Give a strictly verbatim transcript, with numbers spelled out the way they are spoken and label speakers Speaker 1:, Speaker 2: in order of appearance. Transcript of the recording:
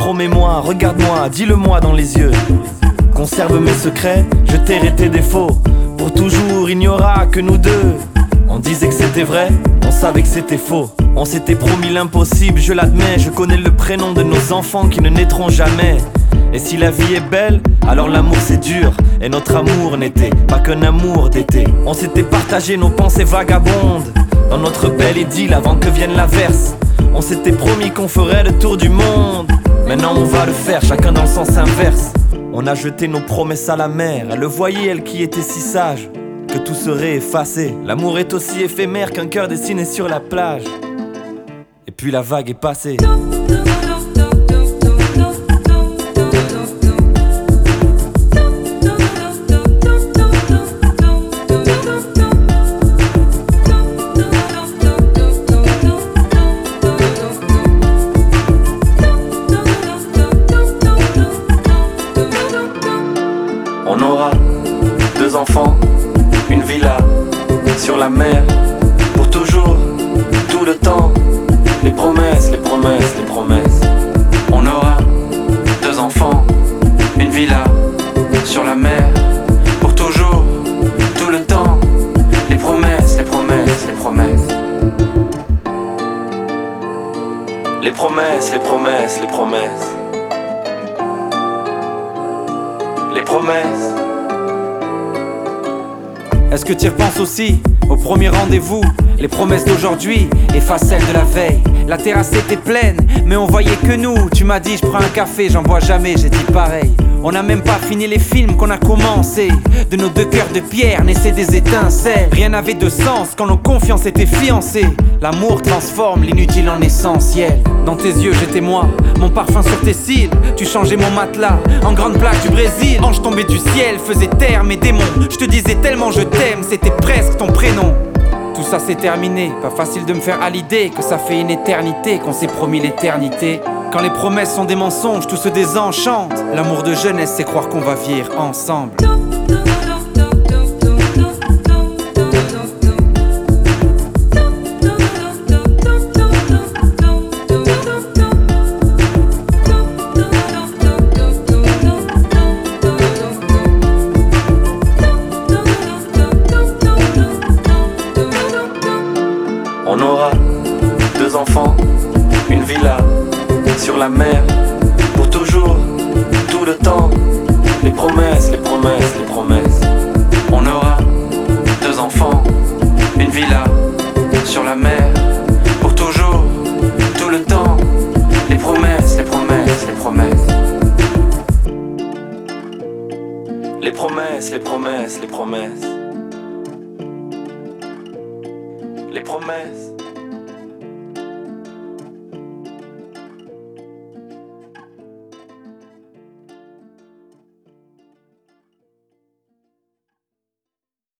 Speaker 1: promets-moi, regarde-moi, dis-le-moi dans les yeux. Conserve mes secrets, je tairai tes défauts. Pour toujours, il n'y aura que nous deux. On disait que c'était vrai, on savait que c'était faux. On s'était promis l'impossible, je l'admets. Je connais le prénom de nos enfants qui ne naîtront jamais. Et si la vie est belle, alors l'amour c'est dur. Et notre amour n'était pas qu'un amour d'été. On s'était partagé nos pensées vagabondes dans notre belle idylle avant que vienne l'averse. On s'était promis qu'on ferait le tour du monde. Maintenant on va le faire, chacun dans le sens inverse. On a jeté nos promesses à la mer. Elle le voyait, elle qui était si sage, que tout serait effacé. L'amour est aussi éphémère qu'un cœur dessiné sur la plage. Et puis la vague est passée. On aura deux enfants, une villa sur la mer, pour toujours, tout le temps. Les promesses, les promesses, les promesses. On aura deux enfants, une villa sur la mer, pour toujours, tout le temps. Les promesses, les promesses, les promesses. Les promesses, les promesses, les promesses. Les promesses. Est-ce que tu y repenses aussi au premier rendez-vous? Les promesses d'aujourd'hui effacent celles de la veille. La terrasse était pleine, mais on voyait que nous. Tu m'as dit je prends un café, j'en bois jamais, j'ai dit pareil. On n'a même pas fini les films qu'on a commencé. De nos deux cœurs de pierre naissaient des étincelles. Rien n'avait de sens quand nos confiances étaient fiancées. L'amour transforme l'inutile en essentiel. Dans tes yeux j'étais moi, mon parfum sur tes cils. Tu changeais mon matelas en grande plaque du Brésil. Ange tombé du ciel faisait taire mes démons. Je te disais tellement je t'aime, c'était presque ton prénom. Tout ça c'est terminé, pas facile de me faire à l'idée que ça fait une éternité qu'on s'est promis l'éternité. Quand les promesses sont des mensonges, tout se désenchante. L'amour de jeunesse c'est croire qu'on va vivre ensemble. On aura deux enfants, une villa sur la mer, pour toujours, tout le temps. Les promesses, les promesses, les promesses. On aura deux enfants, une villa sur la mer, pour toujours, tout le temps. Les promesses, les promesses, les promesses. Les promesses, les promesses, les promesses.